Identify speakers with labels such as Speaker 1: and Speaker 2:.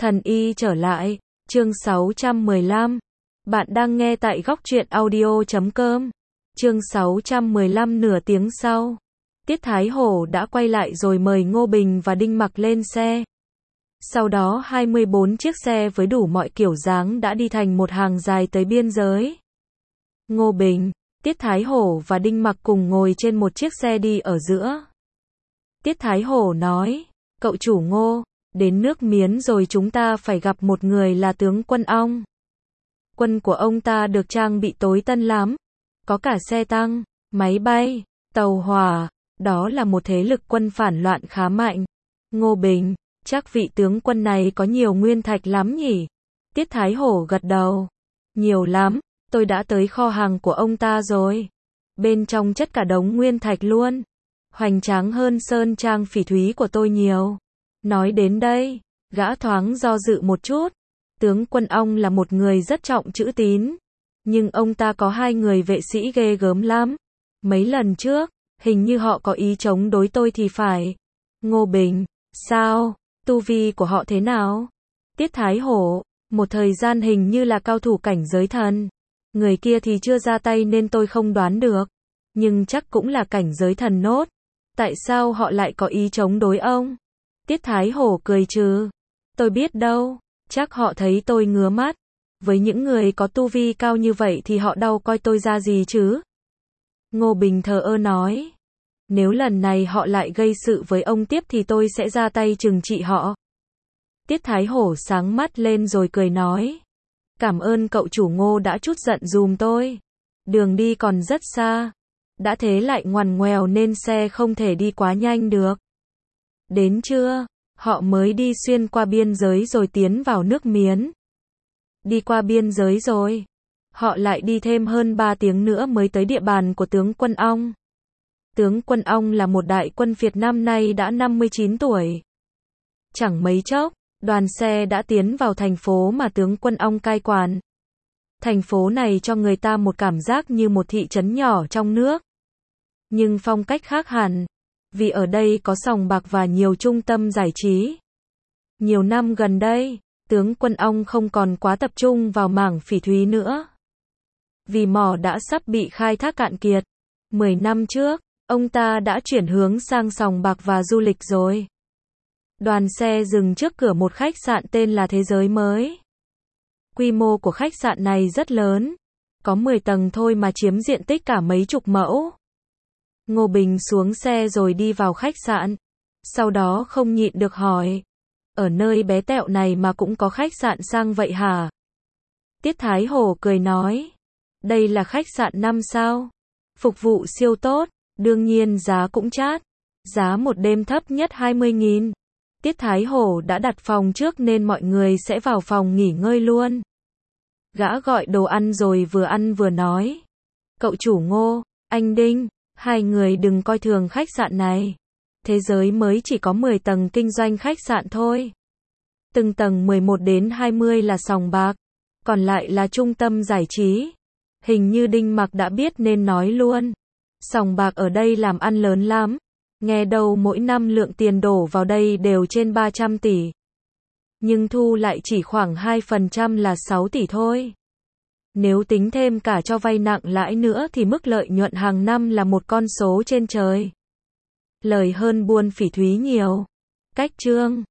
Speaker 1: Thần y trở lại, chương 615. Bạn đang nghe tại góc truyện audio.com. Chương 615 nửa tiếng sau. Tiết Thái Hổ đã quay lại rồi mời Ngô Bình và Đinh Mặc lên xe. Sau đó 24 chiếc xe với đủ mọi kiểu dáng đã đi thành một hàng dài tới biên giới. Ngô Bình, Tiết Thái Hổ và Đinh Mặc cùng ngồi trên một chiếc xe đi ở giữa. Tiết Thái Hổ nói, cậu chủ Ngô, đến nước Miến rồi chúng ta phải gặp một người là tướng quân Ong. Quân của ông ta được trang bị tối tân lắm, có cả xe tăng, máy bay, tàu hỏa, đó là một thế lực quân phản loạn khá mạnh. Ngô Bình, chắc vị tướng quân này có nhiều nguyên thạch lắm nhỉ? Tiết Thái Hổ gật đầu. Nhiều lắm, tôi đã tới kho hàng của ông ta rồi. Bên trong chất cả đống nguyên thạch luôn. Hoành tráng hơn sơn trang phỉ thúy của tôi nhiều. Nói đến đây, gã thoáng do dự một chút. Tướng quân Ong là một người rất trọng chữ tín. Nhưng ông ta có hai người vệ sĩ ghê gớm lắm. Mấy lần trước, hình như họ có ý chống đối tôi thì phải. Ngô Bình, sao? Tu vi của họ thế nào? Tiết Thái Hổ, một thời gian hình như là cao thủ cảnh giới thần. Người kia thì chưa ra tay nên tôi không đoán được. Nhưng chắc cũng là cảnh giới thần nốt. Tại sao họ lại có ý chống đối ông? Tiết Thái Hổ cười trừ. Tôi biết đâu, chắc họ thấy tôi ngứa mắt. Với những người có tu vi cao như vậy thì họ đâu coi tôi ra gì chứ? Ngô Bình thờ ơ nói. Nếu lần này họ lại gây sự với ông tiếp thì tôi sẽ ra tay trừng trị họ. Tiết Thái Hổ sáng mắt lên rồi cười nói. Cảm ơn cậu chủ Ngô đã chút giận dùm tôi. Đường đi còn rất xa. Đã thế lại ngoằn ngoèo nên xe không thể đi quá nhanh được. Đến trưa, họ mới đi xuyên qua biên giới rồi tiến vào nước Miến. Đi qua biên giới rồi, họ lại đi thêm hơn 3 tiếng nữa mới tới địa bàn của tướng quân Ong. Tướng quân Ong là một đại quân Việt năm nay đã 59 tuổi. Chẳng mấy chốc, đoàn xe đã tiến vào thành phố mà tướng quân Ong cai quản. Thành phố này cho người ta một cảm giác như một thị trấn nhỏ trong nước. Nhưng phong cách khác hẳn, vì ở đây có sòng bạc và nhiều trung tâm giải trí. Nhiều năm gần đây, tướng quân Ong không còn quá tập trung vào mảng phỉ thúy nữa. Vì mỏ đã sắp bị khai thác cạn kiệt. 10 năm trước, ông ta đã chuyển hướng sang sòng bạc và du lịch rồi. Đoàn xe dừng trước cửa một khách sạn tên là Thế Giới Mới. Quy mô của khách sạn này rất lớn. Có 10 tầng thôi mà chiếm diện tích cả mấy chục mẫu. Ngô Bình xuống xe rồi đi vào khách sạn. Sau đó không nhịn được hỏi. Ở nơi bé tẹo này mà cũng có khách sạn sang vậy hả? Tiết Thái Hổ cười nói. Đây là khách sạn 5 sao. Phục vụ siêu tốt, đương nhiên giá cũng chát. Giá một đêm thấp nhất 20.000. Tiết Thái Hổ đã đặt phòng trước nên mọi người sẽ vào phòng nghỉ ngơi luôn. Gã gọi đồ ăn rồi vừa ăn vừa nói. Cậu chủ Ngô, anh Đinh, hai người đừng coi thường khách sạn này. Thế Giới Mới chỉ có 10 tầng kinh doanh khách sạn thôi. Từng tầng 11 đến 20 là sòng bạc, còn lại là trung tâm giải trí. Hình như Đinh Mặc đã biết nên nói luôn. Sòng bạc ở đây làm ăn lớn lắm. Nghe đâu mỗi năm lượng tiền đổ vào đây đều trên 300 tỷ. Nhưng thu lại chỉ khoảng 2% là 6 tỷ thôi. Nếu tính thêm cả cho vay nặng lãi nữa thì mức lợi nhuận hàng năm là một con số trên trời. Lời hơn buôn phỉ thúy nhiều. Cách chương